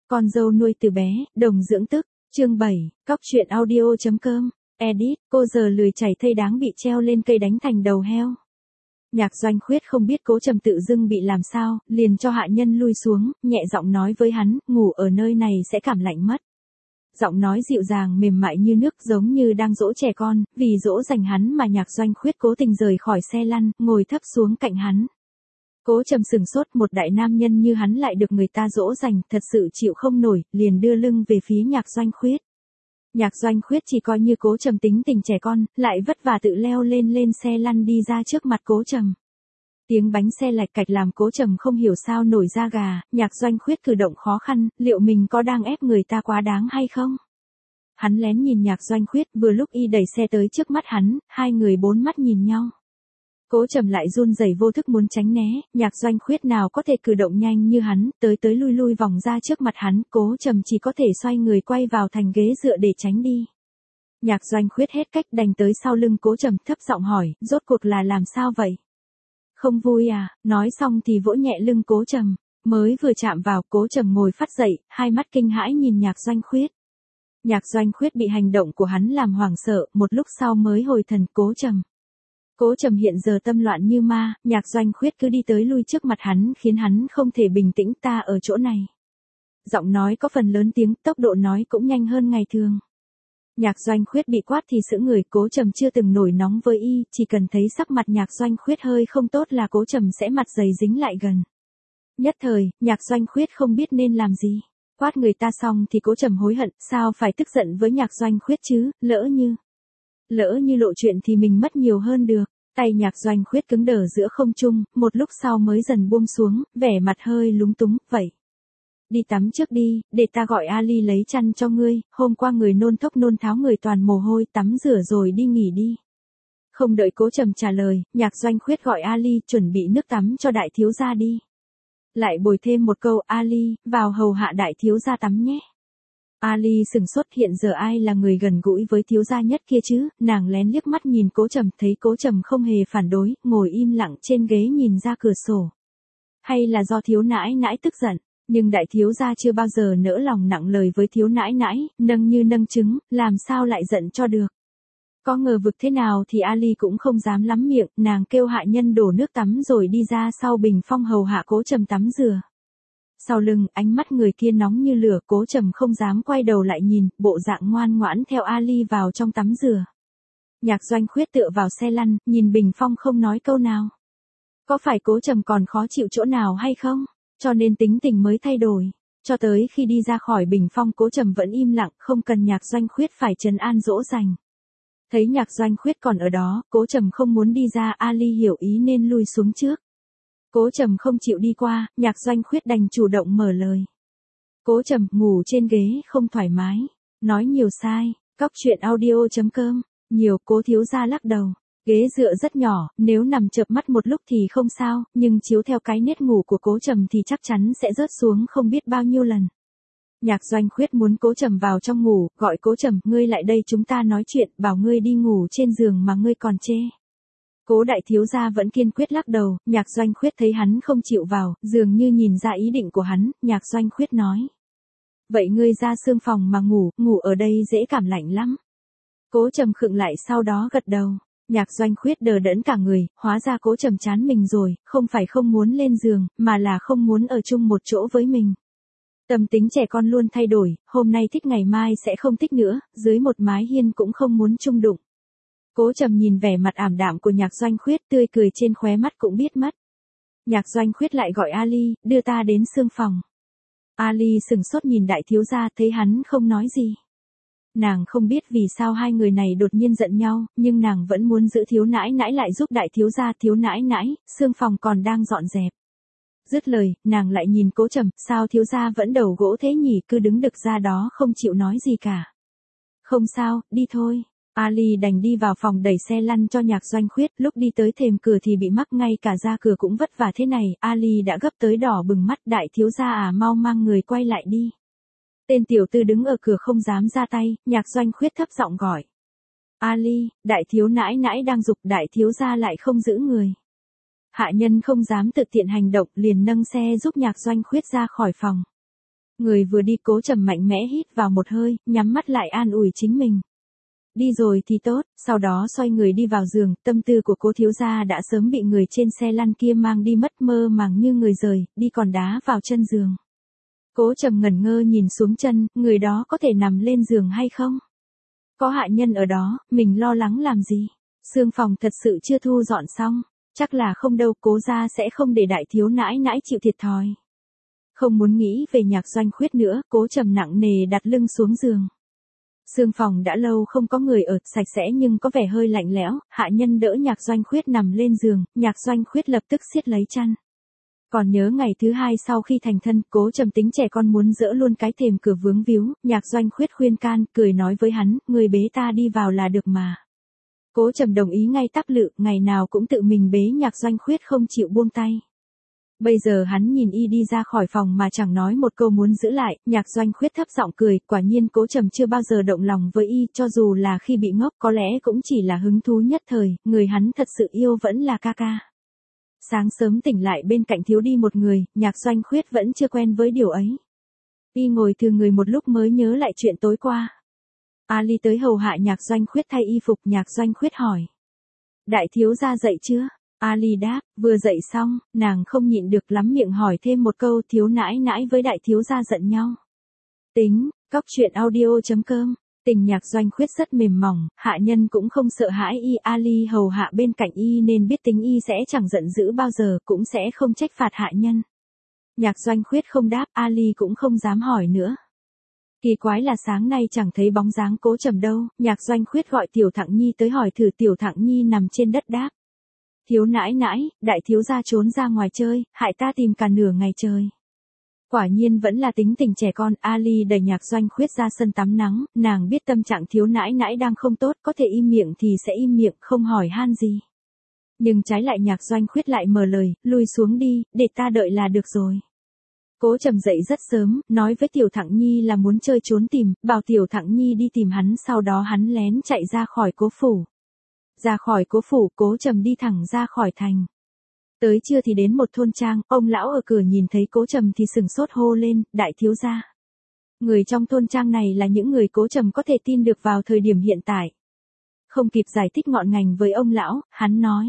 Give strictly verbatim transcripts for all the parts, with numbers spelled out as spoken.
Con dâu nuôi từ bé, đồng dưỡng tức, chương bảy, cóc truyện audio.com, edit, cô giờ lười chảy thây đáng bị treo lên cây đánh thành đầu heo. Nhạc Doanh Khuyết không biết Cố Trầm tự dưng bị làm sao, liền cho hạ nhân lui xuống, nhẹ giọng nói với hắn, ngủ ở nơi này sẽ cảm lạnh mất. Giọng nói dịu dàng mềm mại như nước giống như đang dỗ trẻ con, vì dỗ dành hắn mà Nhạc Doanh Khuyết cố tình rời khỏi xe lăn, ngồi thấp xuống cạnh hắn. Cố Trầm sừng sốt, một đại nam nhân như hắn lại được người ta dỗ dành, thật sự chịu không nổi, liền đưa lưng về phía Nhạc Doanh Khuyết. Nhạc Doanh Khuyết chỉ coi như Cố Trầm tính tình trẻ con, lại vất vả tự leo lên lên xe lăn đi ra trước mặt Cố Trầm. Tiếng bánh xe lạch cạch làm Cố Trầm không hiểu sao nổi da gà, Nhạc Doanh Khuyết cử động khó khăn, liệu mình có đang ép người ta quá đáng hay không? Hắn lén nhìn Nhạc Doanh Khuyết, vừa lúc y đẩy xe tới trước mắt hắn, hai người bốn mắt nhìn nhau. Cố Trầm lại run rẩy vô thức muốn tránh né, Nhạc Doanh Khuyết nào có thể cử động nhanh như hắn, tới tới lui lui vòng ra trước mặt hắn, Cố Trầm chỉ có thể xoay người quay vào thành ghế dựa để tránh đi. Nhạc Doanh Khuyết hết cách đành tới sau lưng Cố Trầm thấp giọng hỏi, rốt cuộc là làm sao vậy? Không vui à? Nói xong thì vỗ nhẹ lưng Cố Trầm, mới vừa chạm vào, Cố Trầm ngồi phát dậy, hai mắt kinh hãi nhìn Nhạc Doanh Khuyết. Nhạc Doanh Khuyết bị hành động của hắn làm hoảng sợ, một lúc sau mới hồi thần. Cố Trầm. Cố Trầm hiện giờ tâm loạn như ma, Nhạc Doanh Khuyết cứ đi tới lui trước mặt hắn khiến hắn không thể bình tĩnh, ta ở chỗ này. Giọng nói có phần lớn tiếng, tốc độ nói cũng nhanh hơn ngày thường. Nhạc Doanh Khuyết bị quát thì sững người, Cố Trầm chưa từng nổi nóng với y, chỉ cần thấy sắc mặt Nhạc Doanh Khuyết hơi không tốt là Cố Trầm sẽ mặt dày dính lại gần. Nhất thời, Nhạc Doanh Khuyết không biết nên làm gì. Quát người ta xong thì Cố Trầm hối hận, sao phải tức giận với Nhạc Doanh Khuyết chứ, lỡ như... Lỡ như lộ chuyện thì mình mất nhiều hơn được. Tay Nhạc Doanh Khuyết cứng đờ giữa không trung, một lúc sau mới dần buông xuống, vẻ mặt hơi lúng túng, vậy. Đi tắm trước đi, để ta gọi Ali lấy chăn cho ngươi, hôm qua người nôn thốc nôn tháo người toàn mồ hôi, tắm rửa rồi đi nghỉ đi. Không đợi Cố Trầm trả lời, Nhạc Doanh Khuyết gọi Ali chuẩn bị nước tắm cho đại thiếu gia đi. Lại bồi thêm một câu, Ali, vào hầu hạ đại thiếu gia tắm nhé. Ali sừng sốt, hiện giờ ai là người gần gũi với thiếu gia nhất kia chứ, nàng lén liếc mắt nhìn Cố Trầm, thấy Cố Trầm không hề phản đối, ngồi im lặng trên ghế nhìn ra cửa sổ. Hay là do thiếu nãi nãi tức giận, nhưng đại thiếu gia chưa bao giờ nỡ lòng nặng lời với thiếu nãi nãi, nâng như nâng trứng, làm sao lại giận cho được. Có ngờ vực thế nào thì Ali cũng không dám lắm miệng, nàng kêu hạ nhân đổ nước tắm rồi đi ra sau bình phong hầu hạ Cố Trầm tắm rửa. Sau lưng, ánh mắt người kia nóng như lửa, Cố Trầm không dám quay đầu lại nhìn, bộ dạng ngoan ngoãn theo Ali vào trong tắm rửa. Nhạc Doanh Khuyết tựa vào xe lăn, nhìn bình phong không nói câu nào. Có phải Cố Trầm còn khó chịu chỗ nào hay không? Cho nên tính tình mới thay đổi. Cho tới khi đi ra khỏi bình phong Cố Trầm vẫn im lặng, không cần Nhạc Doanh Khuyết phải trấn an dỗ dành. Thấy Nhạc Doanh Khuyết còn ở đó, Cố Trầm không muốn đi ra, Ali hiểu ý nên lui xuống trước. Cố Trầm không chịu đi qua, Nhạc Doanh Khuyết đành chủ động mở lời. Cố Trầm, ngủ trên ghế không thoải mái. Nói nhiều sai, cóc truyện audio.com, nhiều. Cố thiếu gia lắc đầu. Ghế dựa rất nhỏ, nếu nằm chợp mắt một lúc thì không sao, nhưng chiếu theo cái nết ngủ của Cố Trầm thì chắc chắn sẽ rớt xuống không biết bao nhiêu lần. Nhạc Doanh Khuyết muốn Cố Trầm vào trong ngủ, gọi Cố Trầm, ngươi lại đây chúng ta nói chuyện, bảo ngươi đi ngủ trên giường mà ngươi còn chê. Cố đại thiếu gia vẫn kiên quyết lắc đầu, Nhạc Doanh Khuyết thấy hắn không chịu vào, dường như nhìn ra ý định của hắn, Nhạc Doanh Khuyết nói. Vậy ngươi ra sương phòng mà ngủ, ngủ ở đây dễ cảm lạnh lắm. Cố Trầm khựng lại sau đó gật đầu. Nhạc Doanh Khuyết đờ đẫn cả người, hóa ra Cố Trầm chán mình rồi, không phải không muốn lên giường, mà là không muốn ở chung một chỗ với mình. Tâm tính trẻ con luôn thay đổi, hôm nay thích ngày mai sẽ không thích nữa, dưới một mái hiên cũng không muốn chung đụng. Cố Trầm nhìn vẻ mặt ảm đạm của Nhạc Doanh Khuyết, tươi cười trên khóe mắt cũng biết mất. Nhạc Doanh Khuyết lại gọi Ali, đưa ta đến sương phòng. Ali sừng sốt nhìn đại thiếu gia, thấy hắn không nói gì. Nàng không biết vì sao hai người này đột nhiên giận nhau, nhưng nàng vẫn muốn giữ thiếu nãi nãi lại giúp đại thiếu gia. Thiếu nãi nãi, sương phòng còn đang dọn dẹp. Dứt lời, nàng lại nhìn Cố Trầm, sao thiếu gia vẫn đầu gỗ thế nhỉ, cứ đứng đực ra đó không chịu nói gì cả. Không sao, đi thôi. Ali đành đi vào phòng đẩy xe lăn cho Nhạc Doanh Khuyết, lúc đi tới thềm cửa thì bị mắc, ngay cả ra cửa cũng vất vả thế này, Ali đã gấp tới đỏ bừng mắt, đại thiếu gia à, mau mang người quay lại đi. Tên tiểu tư đứng ở cửa không dám ra tay, Nhạc Doanh Khuyết thấp giọng gọi. Ali, đại thiếu nãi nãi đang giục, đại thiếu gia lại không giữ người. Hạ nhân không dám tự tiện hành động, liền nâng xe giúp Nhạc Doanh Khuyết ra khỏi phòng. Người vừa đi Cố Trầm mạnh mẽ hít vào một hơi, nhắm mắt lại an ủi chính mình. Đi rồi thì tốt, sau đó xoay người đi vào giường, tâm tư của Cố thiếu gia đã sớm bị người trên xe lăn kia mang đi mất, mơ màng như người rời, đi còn đá vào chân giường. Cố Trầm ngẩn ngơ nhìn xuống chân, người đó có thể nằm lên giường hay không? Có hạ nhân ở đó, mình lo lắng làm gì? Xương phòng thật sự chưa thu dọn xong, chắc là không đâu, Cố gia sẽ không để đại thiếu nãi nãi chịu thiệt thòi. Không muốn nghĩ về Nhạc Doanh Khuyết nữa, Cố Trầm nặng nề đặt lưng xuống giường. Xương phòng đã lâu không có người ở, sạch sẽ nhưng có vẻ hơi lạnh lẽo, hạ nhân đỡ Nhạc Doanh Khuyết nằm lên giường, Nhạc Doanh Khuyết lập tức siết lấy chăn. Còn nhớ ngày thứ hai sau khi thành thân, Cố Trầm tính trẻ con muốn dỡ luôn cái thềm cửa vướng víu, Nhạc Doanh Khuyết khuyên can, cười nói với hắn, người bế ta đi vào là được mà. Cố Trầm đồng ý ngay tắp lự, ngày nào cũng tự mình bế Nhạc Doanh Khuyết không chịu buông tay. Bây giờ hắn nhìn y đi ra khỏi phòng mà chẳng nói một câu muốn giữ lại, Nhạc Doanh Khuyết thấp giọng cười, quả nhiên Cố Trầm chưa bao giờ động lòng với y, cho dù là khi bị ngốc có lẽ cũng chỉ là hứng thú nhất thời, người hắn thật sự yêu vẫn là ca ca. Sáng sớm tỉnh lại bên cạnh thiếu đi một người, Nhạc Doanh Khuyết vẫn chưa quen với điều ấy. Y ngồi thừa người một lúc mới nhớ lại chuyện tối qua. Ali tới hầu hạ Nhạc Doanh Khuyết thay y phục, Nhạc Doanh Khuyết hỏi. Đại thiếu gia dậy chưa? Ali đáp, vừa dậy xong, nàng không nhịn được lắm miệng hỏi thêm một câu, thiếu nãi nãi với đại thiếu gia giận nhau. Tính, cóc truyện audio chấm com. Tình Nhạc Doanh Khuyết rất mềm mỏng, hạ nhân cũng không sợ hãi y, Ali hầu hạ bên cạnh y nên biết tính y sẽ chẳng giận dữ bao giờ, cũng sẽ không trách phạt hạ nhân. Nhạc Doanh Khuyết không đáp, Ali cũng không dám hỏi nữa. Kỳ quái là sáng nay chẳng thấy bóng dáng Cố Trầm đâu, Nhạc Doanh Khuyết gọi Tiểu Thặng Nhi tới hỏi thử, Tiểu Thặng Nhi nằm trên đất đáp. Thiếu nãi nãi, đại thiếu gia trốn ra ngoài chơi, hại ta tìm cả nửa ngày trời. Quả nhiên vẫn là tính tình trẻ con, Ali đẩy Nhạc Doanh Khuyết ra sân tắm nắng, nàng biết tâm trạng thiếu nãi nãi đang không tốt, có thể im miệng thì sẽ im miệng, không hỏi han gì. Nhưng trái lại Nhạc Doanh Khuyết lại mở lời, lui xuống đi, để ta đợi là được rồi. Cố Trầm dậy rất sớm, nói với Tiểu Thặng Nhi là muốn chơi trốn tìm, bảo Tiểu Thặng Nhi đi tìm hắn, sau đó hắn lén chạy ra khỏi Cố phủ. Ra khỏi Cố phủ, Cố Trầm đi thẳng ra khỏi thành. Tới trưa thì đến một thôn trang, ông lão ở cửa nhìn thấy Cố Trầm thì sừng sốt hô lên, đại thiếu gia. Người trong thôn trang này là những người Cố Trầm có thể tin được vào thời điểm hiện tại. Không kịp giải thích ngọn ngành với ông lão, hắn nói.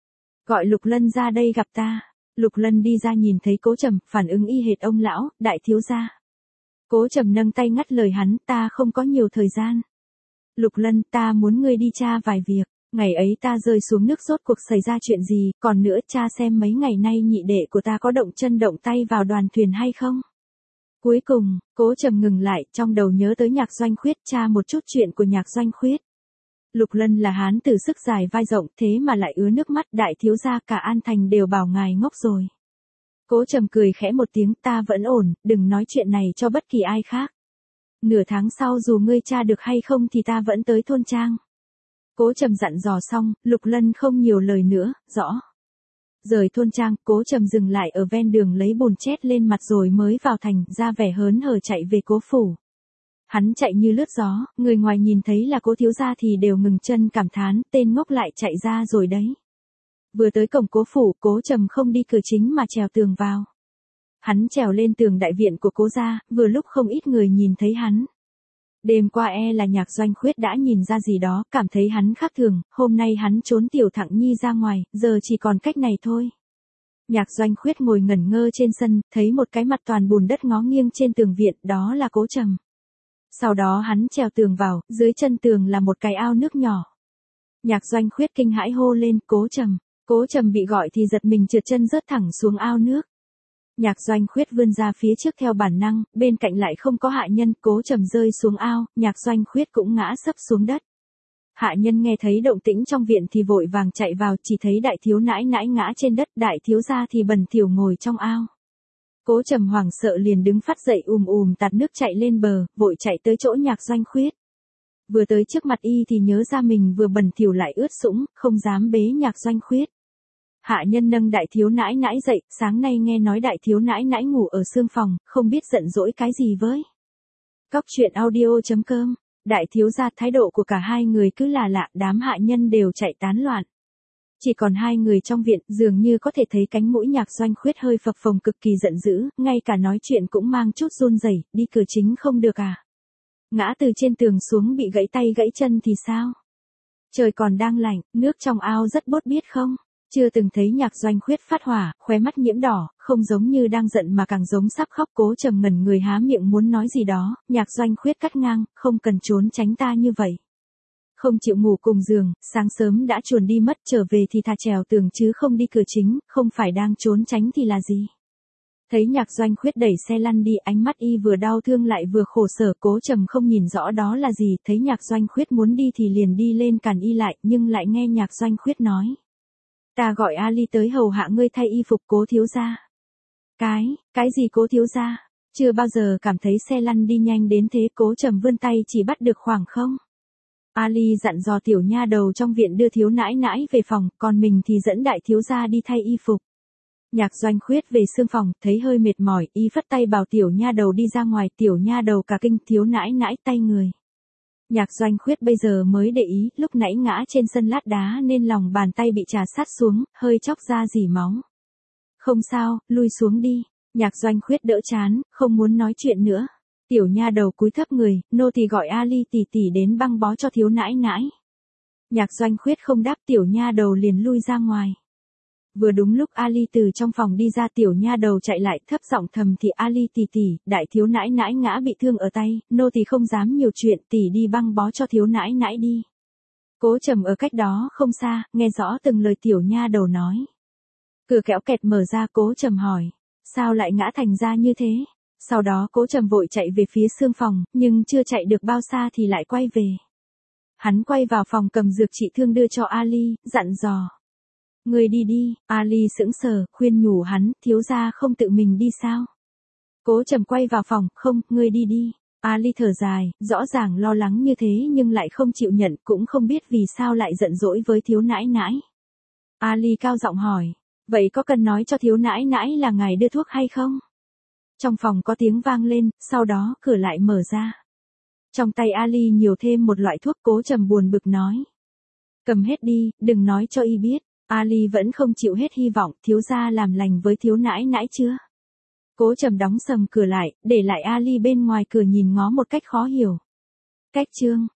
Gọi Lục Lân ra đây gặp ta. Lục Lân đi ra nhìn thấy Cố Trầm, phản ứng y hệt ông lão, đại thiếu gia. Cố Trầm nâng tay ngắt lời hắn, ta không có nhiều thời gian. Lục Lân, ta muốn ngươi đi tra vài việc. Ngày ấy ta rơi xuống nước rốt cuộc xảy ra chuyện gì, còn nữa cha xem mấy ngày nay nhị đệ của ta có động chân động tay vào đoàn thuyền hay không. Cuối cùng, Cố Trầm ngừng lại, trong đầu nhớ tới Nhạc Doanh Khuyết, tra một chút chuyện của Nhạc Doanh Khuyết. Lục Lân là hán tử sức dài vai rộng, thế mà lại ứa nước mắt, đại thiếu gia cả An Thành đều bảo ngài ngốc rồi. Cố Trầm cười khẽ một tiếng, ta vẫn ổn, đừng nói chuyện này cho bất kỳ ai khác. Nửa tháng sau dù ngươi tra được hay không thì ta vẫn tới thôn trang. Cố Trầm dặn dò xong, Lục Lân không nhiều lời nữa, rõ. Rời thôn trang, Cố Trầm dừng lại ở ven đường lấy bùn chét lên mặt rồi mới vào thành, ra vẻ hớn hở chạy về Cố phủ. Hắn chạy như lướt gió, người ngoài nhìn thấy là Cố thiếu gia thì đều ngừng chân cảm thán, tên ngốc lại chạy ra rồi đấy. Vừa tới cổng Cố phủ, Cố Trầm không đi cửa chính mà trèo tường vào. Hắn trèo lên tường đại viện của Cố gia, vừa lúc không ít người nhìn thấy hắn. Đêm qua e là Nhạc Doanh Khuyết đã nhìn ra gì đó, cảm thấy hắn khác thường, hôm nay hắn trốn Tiểu Thặng Nhi ra ngoài, giờ chỉ còn cách này thôi. Nhạc Doanh Khuyết ngồi ngẩn ngơ trên sân, thấy một cái mặt toàn bùn đất ngó nghiêng trên tường viện, đó là Cố Trầm. Sau đó hắn trèo tường vào, dưới chân tường là một cái ao nước nhỏ. Nhạc Doanh Khuyết kinh hãi hô lên, Cố Trầm. Cố Trầm bị gọi thì giật mình trượt chân rớt thẳng xuống ao nước. Nhạc Doanh Khuyết vươn ra phía trước theo bản năng, bên cạnh lại không có hạ nhân, Cố Trầm rơi xuống ao, Nhạc Doanh Khuyết cũng ngã sấp xuống đất. Hạ nhân nghe thấy động tĩnh trong viện thì vội vàng chạy vào, chỉ thấy đại thiếu nãi nãi ngã trên đất, đại thiếu gia thì bần thỉu ngồi trong ao. Cố Trầm hoảng sợ liền đứng phát dậy ùm ùm tạt nước chạy lên bờ, vội chạy tới chỗ Nhạc Doanh Khuyết. Vừa tới trước mặt y thì nhớ ra mình vừa bần thỉu lại ướt sũng, không dám bế Nhạc Doanh Khuyết. Hạ nhân nâng đại thiếu nãi nãi dậy, sáng nay nghe nói đại thiếu nãi nãi ngủ ở xương phòng, không biết giận dỗi cái gì với. Cóc truyện audio chấm com, đại thiếu gia thái độ của cả hai người cứ là lạ, đám hạ nhân đều chạy tán loạn. Chỉ còn hai người trong viện, dường như có thể thấy cánh mũi Nhạc Doanh Khuyết hơi phập phồng cực kỳ giận dữ, ngay cả nói chuyện cũng mang chút run rẩy, đi cửa chính không được à? Ngã từ trên tường xuống bị gãy tay gãy chân thì sao? Trời còn đang lạnh, nước trong ao rất bốt biết không? Chưa từng thấy Nhạc Doanh Khuyết phát hỏa, khóe mắt nhiễm đỏ, không giống như đang giận mà càng giống sắp khóc. Cố Trầm ngẩn người há miệng muốn nói gì đó, Nhạc Doanh Khuyết cắt ngang, không cần trốn tránh ta như vậy. Không chịu ngủ cùng giường, sáng sớm đã chuồn đi mất, trở về thì thà trèo tường chứ không đi cửa chính, không phải đang trốn tránh thì là gì. Thấy Nhạc Doanh Khuyết đẩy xe lăn đi, ánh mắt y vừa đau thương lại vừa khổ sở. Cố Trầm không nhìn rõ đó là gì, thấy Nhạc Doanh Khuyết muốn đi thì liền đi lên cản y lại, nhưng lại nghe Nhạc Doanh Khuyết nói. Ta gọi Ali tới hầu hạ ngươi thay y phục Cố thiếu gia. Cái, cái gì Cố thiếu gia? Chưa bao giờ cảm thấy xe lăn đi nhanh đến thế. Cố Trầm vươn tay chỉ bắt được khoảng không. Ali dặn dò tiểu nha đầu trong viện đưa thiếu nãi nãi về phòng, còn mình thì dẫn đại thiếu gia đi thay y phục. Nhạc Doanh Khuyết về sương phòng, thấy hơi mệt mỏi, y phất tay bảo tiểu nha đầu đi ra ngoài, tiểu nha đầu cả kinh, thiếu nãi nãi tay người. Nhạc Doanh Khuyết bây giờ mới để ý, lúc nãy ngã trên sân lát đá nên lòng bàn tay bị trà sát xuống, hơi chóc ra dỉ máu. Không sao, lui xuống đi. Nhạc Doanh Khuyết đỡ chán, không muốn nói chuyện nữa. Tiểu nha đầu cúi thấp người, nô tỳ gọi Ali tỷ tỷ đến băng bó cho thiếu nãi nãi. Nhạc Doanh Khuyết không đáp, tiểu nha đầu liền lui ra ngoài. Vừa đúng lúc Ali từ trong phòng đi ra, tiểu nha đầu chạy lại thấp giọng thầm thì Ali tỷ tỷ, đại thiếu nãi nãi ngã bị thương ở tay, nô tỳ không dám nhiều chuyện, tỷ đi băng bó cho thiếu nãi nãi đi. Cố Trầm ở cách đó không xa, nghe rõ từng lời tiểu nha đầu nói. Cửa kéo kẹt mở ra, Cố Trầm hỏi, sao lại ngã thành ra như thế? Sau đó Cố Trầm vội chạy về phía sương phòng, nhưng chưa chạy được bao xa thì lại quay về. Hắn quay vào phòng cầm dược trị thương đưa cho Ali, dặn dò. Người đi đi. Ali sững sờ, khuyên nhủ hắn, thiếu gia không tự mình đi sao? Cố Trầm quay vào phòng, không, ngươi đi đi. Ali thở dài, rõ ràng lo lắng như thế nhưng lại không chịu nhận, cũng không biết vì sao lại giận dỗi với thiếu nãi nãi. Ali cao giọng hỏi, vậy có cần nói cho thiếu nãi nãi là ngài đưa thuốc hay không? Trong phòng có tiếng vang lên, sau đó cửa lại mở ra. Trong tay Ali nhiều thêm một loại thuốc. Cố Trầm buồn bực nói. Cầm hết đi, đừng nói cho y biết. Ali vẫn không chịu hết hy vọng, thiếu gia làm lành với thiếu nãi nãi chưa? Cố Trầm đóng sầm cửa lại, để lại Ali bên ngoài cửa nhìn ngó một cách khó hiểu. Cách chương